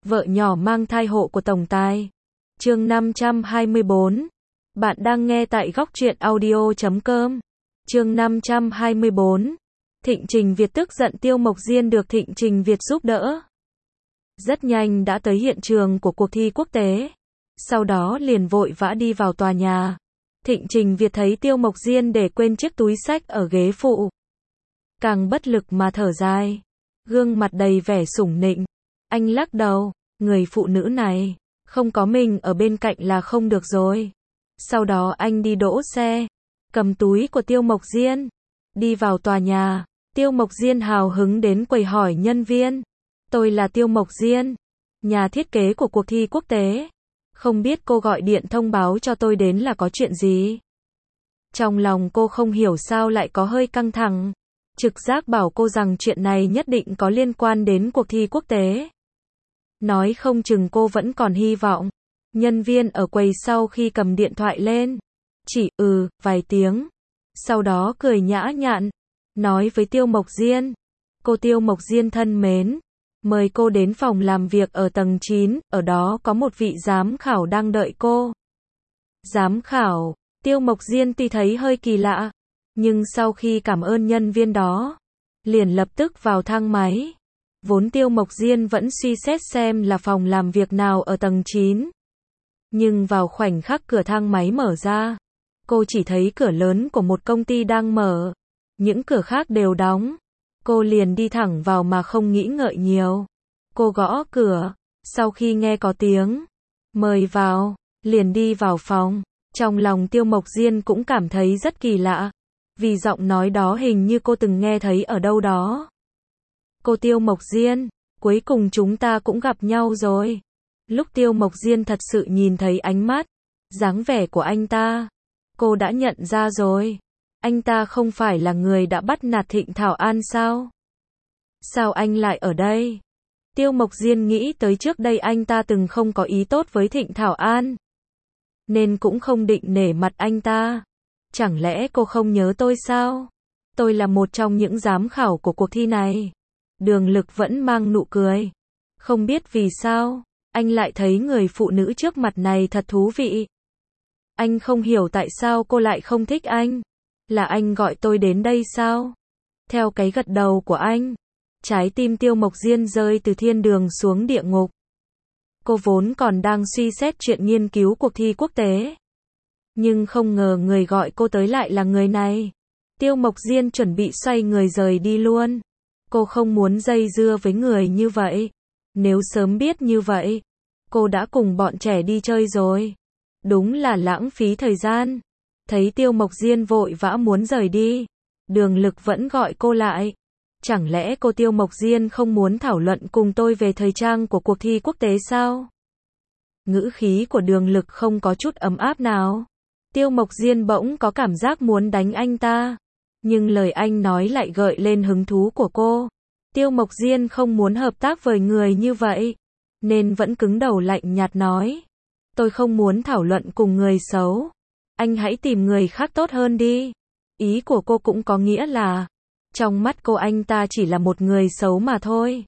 Vợ nhỏ mang thai hộ của tổng tài. Chương 524. Bạn đang nghe tại góc truyện audio.com. Chương 524. Thịnh Trình Việt tức giận Tiêu Mộc Diên được Thịnh Trình Việt giúp đỡ. Rất nhanh đã tới hiện trường của cuộc thi quốc tế. Sau đó liền vội vã đi vào tòa nhà. Thịnh Trình Việt thấy Tiêu Mộc Diên để quên chiếc túi xách ở ghế phụ. Càng bất lực mà thở dài. Gương mặt đầy vẻ sủng nịnh. Anh lắc đầu, người phụ nữ này, không có mình ở bên cạnh là không được rồi. Sau đó anh đi đỗ xe, cầm túi của Tiêu Mộc Diên, đi vào tòa nhà. Tiêu Mộc Diên hào hứng đến quầy hỏi nhân viên. Tôi là Tiêu Mộc Diên, nhà thiết kế của cuộc thi quốc tế. Không biết cô gọi điện thông báo cho tôi đến là có chuyện gì? Trong lòng cô không hiểu sao lại có hơi căng thẳng. Trực giác bảo cô rằng chuyện này nhất định có liên quan đến cuộc thi quốc tế. Nói không chừng cô vẫn còn hy vọng. Nhân viên ở quầy sau khi cầm điện thoại lên, chỉ vài tiếng. Sau đó cười nhã nhặn, nói với Tiêu Mộc Diên. Cô Tiêu Mộc Diên thân mến, mời cô đến phòng làm việc ở tầng 9, ở đó có một vị giám khảo đang đợi cô. Giám khảo, Tiêu Mộc Diên tuy thấy hơi kỳ lạ, nhưng sau khi cảm ơn nhân viên đó, liền lập tức vào thang máy. Vốn Tiêu Mộc Diên vẫn suy xét xem là phòng làm việc nào ở tầng 9. Nhưng vào khoảnh khắc cửa thang máy mở ra, cô chỉ thấy cửa lớn của một công ty đang mở, những cửa khác đều đóng. Cô liền đi thẳng vào mà không nghĩ ngợi nhiều. Cô gõ cửa, sau khi nghe có tiếng mời vào, liền đi vào phòng. Trong lòng Tiêu Mộc Diên cũng cảm thấy rất kỳ lạ, vì giọng nói đó hình như cô từng nghe thấy ở đâu đó. Cô Tiêu Mộc Diên, cuối cùng chúng ta cũng gặp nhau rồi. Lúc Tiêu Mộc Diên thật sự nhìn thấy ánh mắt, dáng vẻ của anh ta, cô đã nhận ra rồi. Anh ta không phải là người đã bắt nạt Thịnh Thảo An sao? Sao anh lại ở đây? Tiêu Mộc Diên nghĩ tới trước đây anh ta từng không có ý tốt với Thịnh Thảo An, nên cũng không định nể mặt anh ta. Chẳng lẽ cô không nhớ tôi sao? Tôi là một trong những giám khảo của cuộc thi này. Đường Lực vẫn mang nụ cười. Không biết vì sao, anh lại thấy người phụ nữ trước mặt này thật thú vị. Anh không hiểu tại sao cô lại không thích anh. Là anh gọi tôi đến đây sao? Theo cái gật đầu của anh, trái tim Tiêu Mộc Diên rơi từ thiên đường xuống địa ngục. Cô vốn còn đang suy xét chuyện nghiên cứu cuộc thi quốc tế, nhưng không ngờ người gọi cô tới lại là người này. Tiêu Mộc Diên chuẩn bị xoay người rời đi luôn. Cô không muốn dây dưa với người như vậy. Nếu sớm biết như vậy, cô đã cùng bọn trẻ đi chơi rồi. Đúng là lãng phí thời gian. Thấy Tiêu Mộc Diên vội vã muốn rời đi, Đường Lực vẫn gọi cô lại. Chẳng lẽ cô Tiêu Mộc Diên không muốn thảo luận cùng tôi về thời trang của cuộc thi quốc tế sao? Ngữ khí của Đường Lực không có chút ấm áp nào. Tiêu Mộc Diên bỗng có cảm giác muốn đánh anh ta. Nhưng lời anh nói lại gợi lên hứng thú của cô. Tiêu Mộc Diên không muốn hợp tác với người như vậy, nên vẫn cứng đầu lạnh nhạt nói. Tôi không muốn thảo luận cùng người xấu. Anh hãy tìm người khác tốt hơn đi. Ý của cô cũng có nghĩa là, trong mắt cô anh ta chỉ là một người xấu mà thôi.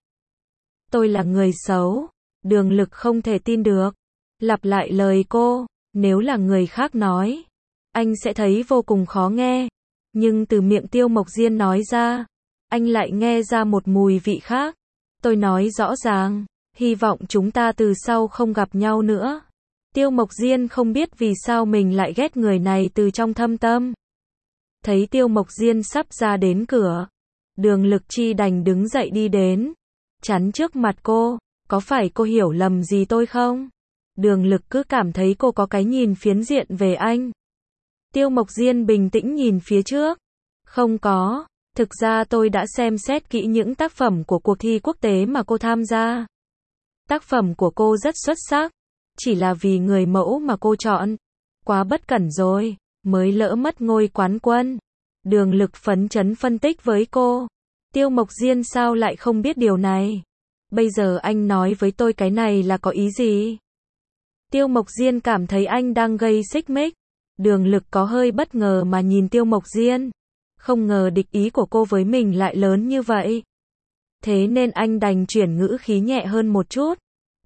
Tôi là người xấu? Đường Lực không thể tin được. Lặp lại lời cô, nếu là người khác nói, anh sẽ thấy vô cùng khó nghe. Nhưng từ miệng Tiêu Mộc Diên nói ra, anh lại nghe ra một mùi vị khác. Tôi nói rõ ràng, hy vọng chúng ta từ sau không gặp nhau nữa. Tiêu Mộc Diên không biết vì sao mình lại ghét người này từ trong thâm tâm. Thấy Tiêu Mộc Diên sắp ra đến cửa, Đường Lực chi đành đứng dậy đi đến, chắn trước mặt cô. Có phải cô hiểu lầm gì tôi không? Đường Lực cứ cảm thấy cô có cái nhìn phiến diện về anh. Tiêu Mộc Diên bình tĩnh nhìn phía trước. Không có, thực ra tôi đã xem xét kỹ những tác phẩm của cuộc thi quốc tế mà cô tham gia. Tác phẩm của cô rất xuất sắc, chỉ là vì người mẫu mà cô chọn quá bất cẩn rồi, mới lỡ mất ngôi quán quân. Đường Lực phấn chấn phân tích với cô. Tiêu Mộc Diên sao lại không biết điều này? Bây giờ anh nói với tôi cái này là có ý gì? Tiêu Mộc Diên cảm thấy anh đang gây xích mích. Đường Lực có hơi bất ngờ mà nhìn Tiêu Mộc Diên. Không ngờ địch ý của cô với mình lại lớn như vậy. Thế nên anh đành chuyển ngữ khí nhẹ hơn một chút.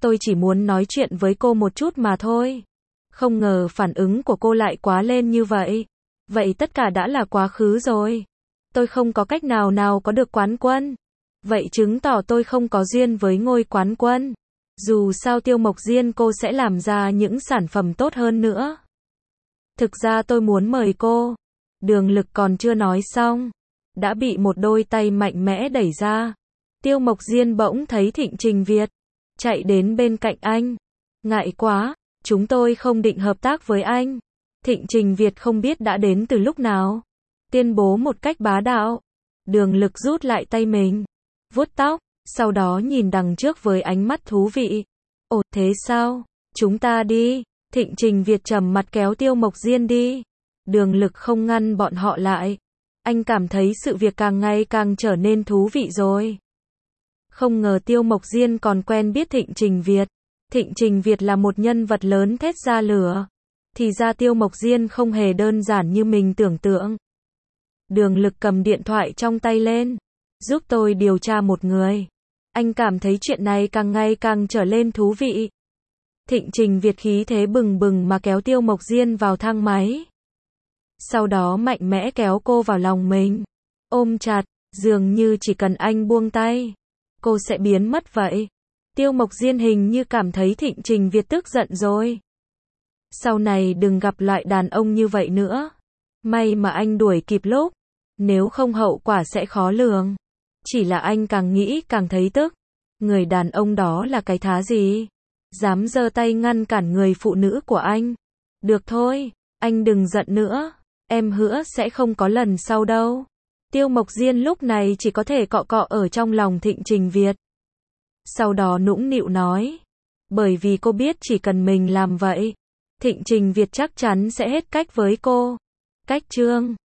tôi chỉ muốn nói chuyện với cô một chút mà thôi. Không ngờ phản ứng của cô lại quá lên như vậy. Vậy tất cả đã là quá khứ rồi. Tôi không có cách nào có được quán quân. Vậy chứng tỏ tôi không có duyên với ngôi quán quân. Dù sao Tiêu Mộc Diên cô sẽ làm ra những sản phẩm tốt hơn nữa. Thực ra tôi muốn mời cô. Đường Lực còn chưa nói xong, đã bị một đôi tay mạnh mẽ đẩy ra. Tiêu Mộc Diên bỗng thấy Thịnh Trình Việt chạy đến bên cạnh anh. Ngại quá, chúng tôi không định hợp tác với anh. Thịnh Trình Việt không biết đã đến từ lúc nào, tuyên bố một cách bá đạo. Đường Lực rút lại tay mình, vuốt tóc, sau đó nhìn đằng trước với ánh mắt thú vị. Ồ, thế sao? Chúng ta đi. Thịnh Trình Việt trầm mặt kéo Tiêu Mộc Diên đi. Đường Lực không ngăn bọn họ lại. Anh cảm thấy sự việc càng ngày càng trở nên thú vị rồi. Không ngờ Tiêu Mộc Diên còn quen biết Thịnh Trình Việt. Thịnh Trình Việt là một nhân vật lớn thét ra lửa. Thì ra Tiêu Mộc Diên không hề đơn giản như mình tưởng tượng. Đường Lực cầm điện thoại trong tay lên. Giúp tôi điều tra một người. Anh cảm thấy chuyện này càng ngày càng trở lên thú vị. Thịnh Trình Việt khí thế bừng bừng mà kéo Tiêu Mộc Diên vào thang máy. Sau đó mạnh mẽ kéo cô vào lòng mình. Ôm chặt, dường như chỉ cần anh buông tay, cô sẽ biến mất vậy. Tiêu Mộc Diên hình như cảm thấy Thịnh Trình Việt tức giận rồi. Sau này đừng gặp loại đàn ông như vậy nữa. May mà anh đuổi kịp lúc. Nếu không hậu quả sẽ khó lường. Chỉ là anh càng nghĩ càng thấy tức. Người đàn ông đó là cái thá gì? Dám giơ tay ngăn cản người phụ nữ của anh. Được thôi, anh đừng giận nữa. Em hứa sẽ không có lần sau đâu. Tiêu Mộc Diên lúc này chỉ có thể cọ cọ ở trong lòng Thịnh Trình Việt. Sau đó nũng nịu nói. Bởi vì cô biết chỉ cần mình làm vậy, Thịnh Trình Việt chắc chắn sẽ hết cách với cô. Cách chương